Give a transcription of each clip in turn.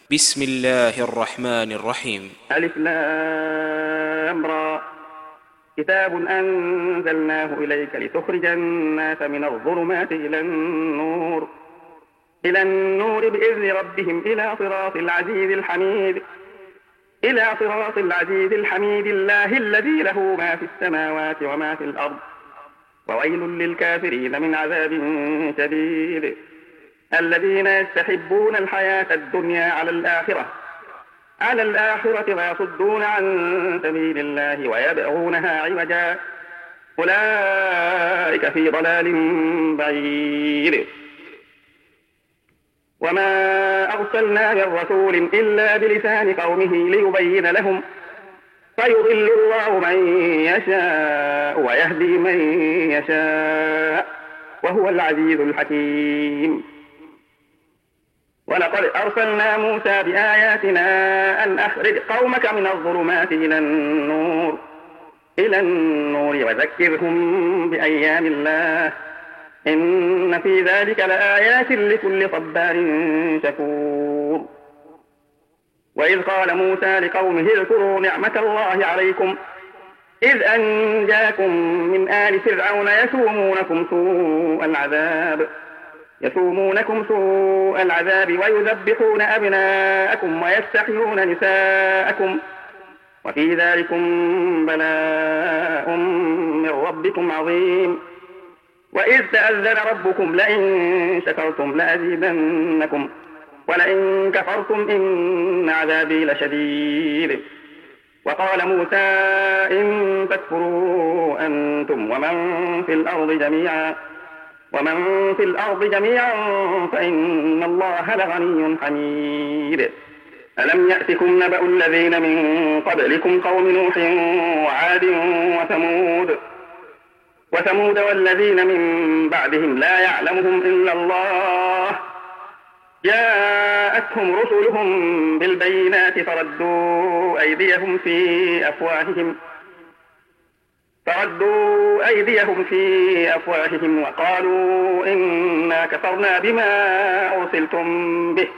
بسم الله الرحمن الرحيم. ألف لام را. كتاب أنزلناه إليك لتخرج الناس من الظلمات إلى النور بإذن ربهم إلى صراط العزيز الحميد الله الذي له ما في السماوات وما في الأرض وويل للكافرين من عذاب شديد. الذين يستحبون الحياة الدنيا على الآخرة ويصدون عن سبيل الله ويبغونها عوجا أولئك في ضلال بعيد. وما أرسلنا من رسول إلا بلسان قومه ليبين لهم فيضل الله من يشاء ويهدي من يشاء وهو العزيز الحكيم. ولقد أرسلنا موسى بآياتنا أن أخرج قومك من الظلمات إلى النور وذكرهم بأيام الله إن في ذلك لآيات لكل صبار شكور. وإذ قال موسى لقومه اذكروا نعمة الله عليكم إذ أنجاكم من آل فرعون يسومونكم سوء العذاب ويذبحون أبناءكم ويستحيون نساءكم وفي ذلكم بلاء من ربكم عظيم. وإذ تأذن ربكم لئن شكرتم لأزيدنكم ولئن كفرتم إن عذابي لشديد. وقال موسى إن تكفروا أنتم ومن في الأرض جميعا فإن الله لغني حميد. ألم يأتكم نبأ الذين من قبلكم قوم نوح وعاد وثمود والذين من بعدهم لا يعلمهم إلا الله جاءتهم رسلهم بالبينات فردوا أيديهم في أفواههم وقالوا إنا كفرنا بما أرسلتم به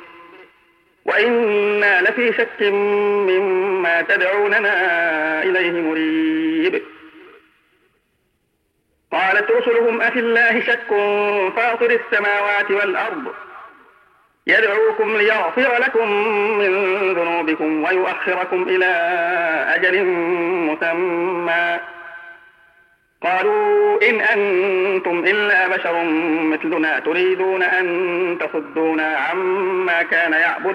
وإنا لفي شك مما تدعوننا إليه مريب. قالت رسلهم أفي الله شك فاطر السماوات والأرض يدعوكم ليغفر لكم من ذنوبكم ويؤخركم إلى أجل مسمى قالوا إن أنتم إلا بشر مثلنا تريدون أن تصدونا عما كان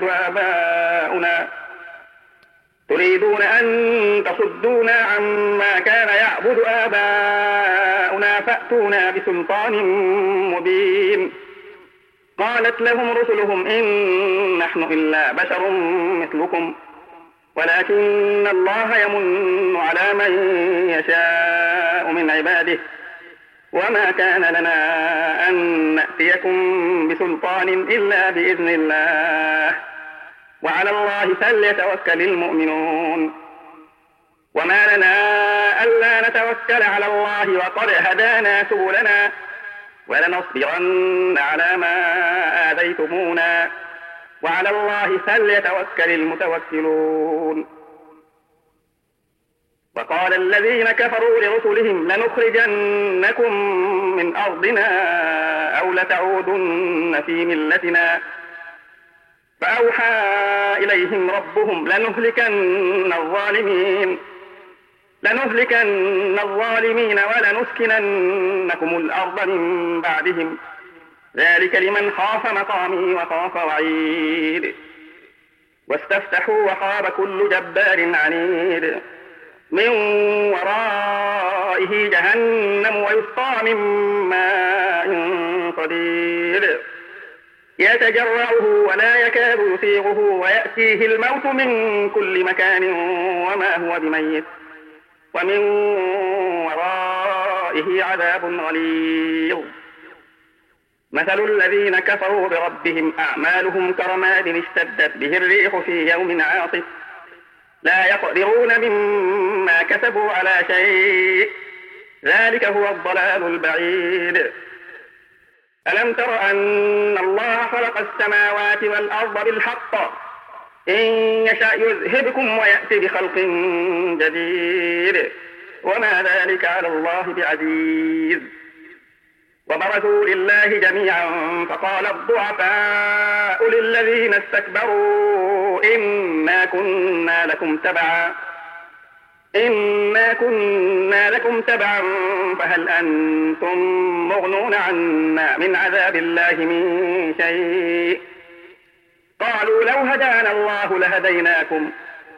يعبد آباؤنا فأتونا بسلطان مبين. قالت لهم رسلهم إن نحن إلا بشر مثلكم ولكن الله يمن على من يشاء من عباده وما كان لنا أن نأتيكم بسلطان إلا بإذن الله وعلى الله فليتوكل المؤمنون. وما لنا ألا نتوكل على الله وقد هدانا سبلنا ولنصبرن على ما آذيتمونا وعلى الله فليتوكل المتوكلون. وقال الذين كفروا لرسلهم لنخرجنكم من أرضنا أو لتعودن في ملتنا فأوحى إليهم ربهم لنهلكن الظالمين ولنسكننكم الأرض من بعدهم ذلك لمن خاف مقامي وخاف وعيد. واستفتحوا وخاب كل جبار عنيد من ورائه جهنم ويسقى من ماء صديد يتجرعه ولا يكاد يسيغه ويأتيه الموت من كل مكان وما هو بميت ومن ورائه عذاب غليظ. مثل الذين كفروا بربهم أعمالهم كرماد اشتدت به الريح في يوم عاصف لا يقدرون مما كسبوا على شيء ذلك هو الضلال البعيد. ألم تر أن الله خلق السماوات والأرض بالحق إن يشأ يذهبكم ويأتي بخلق جديد وما ذلك على الله بعزيز. وبرزوا لله جميعا فقال الضعفاء للذين استكبروا إنا كنا لكم تبعا فهل أنتم مغنون عنا من عذاب الله من شيء. قالوا لو هدانا الله لهديناكم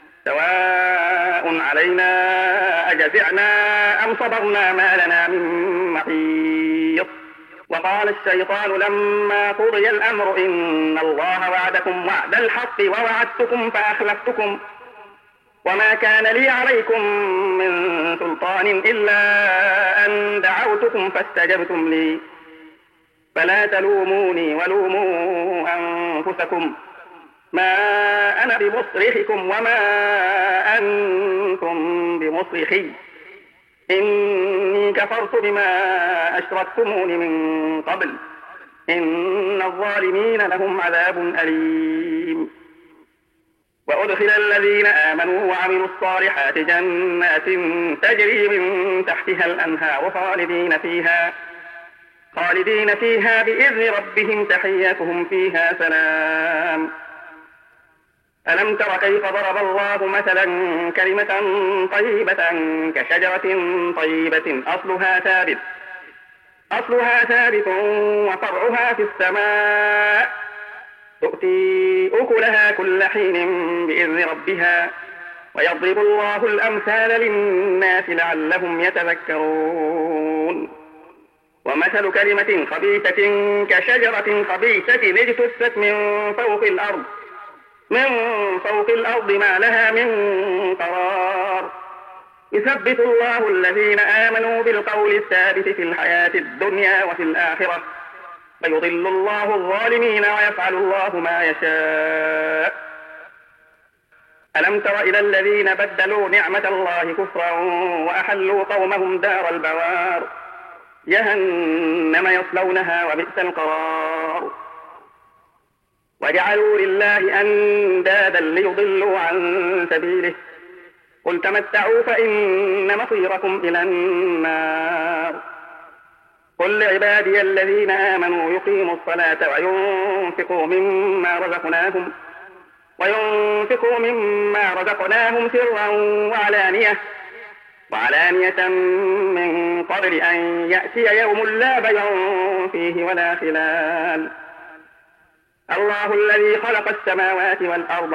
سواء علينا أجزعنا أم صبرنا ما لنا من محيص. وقال الشيطان لما قضي الأمر إن الله وعدكم وعد الحق ووعدتكم فأخلفتكم وما كان لي عليكم من سلطان إلا أن دعوتكم فاستجبتم لي فلا تلوموني ولوموا أنفسكم ما أنا بمصرخكم وما أنتم بمصرخي إني كفرت بما أشركتمون من قبل إن الظالمين لهم عذاب أليم. وأدخل الذين آمنوا وعملوا الصالحات جنات تجري من تحتها الأنهار خالدين فيها بإذن ربهم تحيتهم فيها سلام. ألم تر كيف ضرب الله مثلا كلمة طيبة كشجرة طيبة أصلها ثابت وفرعها في السماء تؤتي أكلها كل حين بإذن ربها ويضرب الله الأمثال للناس لعلهم يتذكرون. ومثل كلمة خبيثة كشجرة خبيثة اجتثت من فوق الأرض ما لها من قرار يثبت الله الذين آمنوا بالقول الثابت في الحياة الدنيا وفي الآخرة ويضل الله الظالمين ويفعل الله ما يشاء. ألم تر إلى الذين بدلوا نعمة الله كفرا وأحلوا قومهم دار البوار جهنم يصلونها وبئس القرار. وجعلوا لله أندادا ليضلوا عن سبيله قل تمتعوا فإن مصيركم إلى النار. قل لعبادي الذين آمنوا يقيموا الصلاة وينفقوا مما رزقناهم سرا وعلانية من قبل أن يأتي يوم لا بيع فيه ولا خلال. الله الذي خلق السماوات والأرض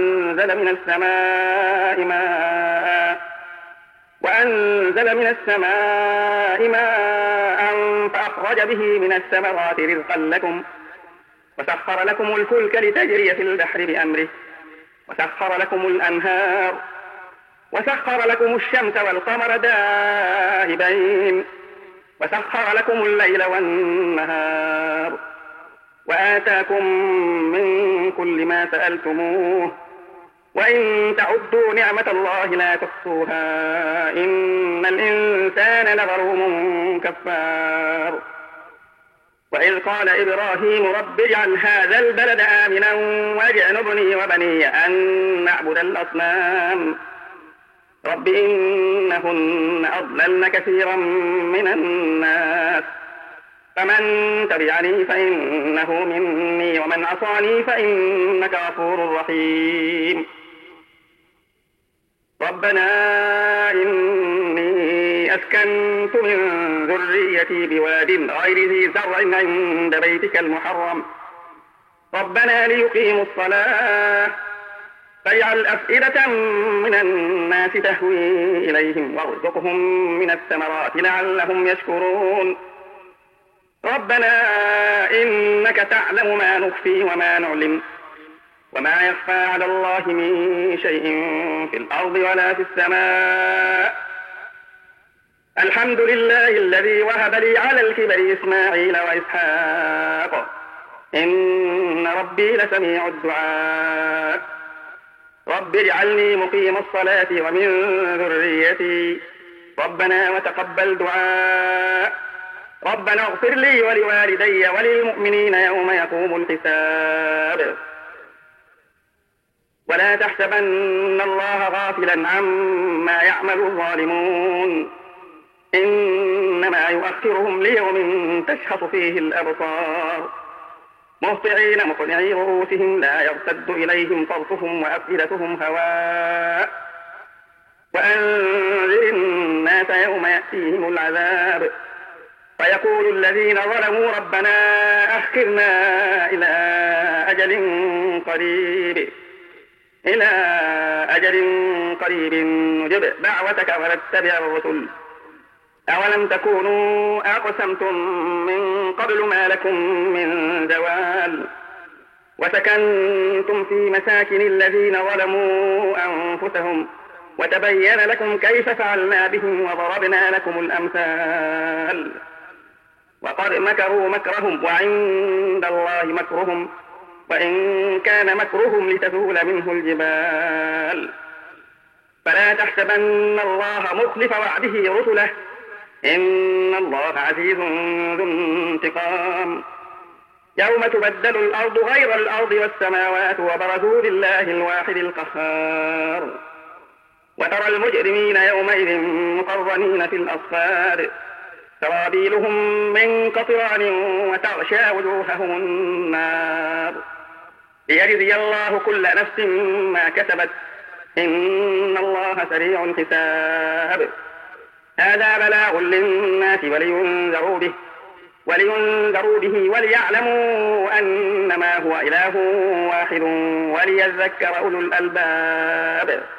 وأنزل من السماء ماء فأخرج به من الثمرات رزقا لكم وسخر لكم الفلك لتجري في البحر بأمره وسخر لكم الأنهار وسخر لكم الشمس والقمر دائبين وسخر لكم الليل والنهار وآتاكم من كل ما سألتموه وإن تعدوا نعمة الله لا تحصوها إن الإنسان لظلوم كفار. وإذ قال إبراهيم رب اجعل هذا البلد آمنا واجنبني وبني أن نعبد الأصنام رب إنهن أضللن كثيرا من الناس فمن تبعني فإنه مني ومن عصاني فإنك غفور رحيم. ربنا إني أسكنت من ذريتي بواد غير ذي زرع عند بيتك المحرم ربنا ليقيموا الصلاة فاجعل أفئدة من الناس تهوي إليهم وارزقهم من الثمرات لعلهم يشكرون. ربنا إنك تعلم ما نخفي وما نعلم وما يخفى على الله من شيء في الأرض ولا في السماء. الحمد لله الذي وهب لي على الكبر إسماعيل وإسحاق إن ربي لسميع الدعاء. رب اجعلني مقيم الصلاة ومن ذريتي ربنا وتقبل دعاء. ربنا اغفر لي ولوالدي وللمؤمنين يوم يقوم الحساب. ولا تحسبن الله غافلا عما يعمل الظالمون إنما يؤخرهم ليوم تشخص فيه الأبصار مهطعين مقنعي رؤوسهم لا يرتد إليهم طرفهم وأفئدتهم هواء وأنذر الناس يوم يأتيهم العذاب فيقول الذين ظلموا ربنا أخرنا إلى أجل قريب نجب دعوتك ونتبع الرسل أولم تكونوا أقسمتم من قبل ما لكم من زوال وسكنتم في مساكن الذين ظلموا أنفسهم وتبين لكم كيف فعلنا بهم وضربنا لكم الأمثال وقد مكروا مكرهم وعند الله مكرهم وإن كان مكرهم لتزول منه الجبال فلا تحسبن الله مخلف وعده رسله إن الله عزيز ذو انتقام يوم تبدل الأرض غير الأرض والسماوات وبرزوا لله الواحد القهار وترى المجرمين يومئذ مقرنين في الأصفاد سرابيلهم من قطران وتغشى وجوههم النار ليجزي الله كل نفس ما كسبت إن الله سريع الحساب هذا بلاغ للناس ولينذروا به وليعلموا أنما هو إله واحد وليذكر أولو الألباب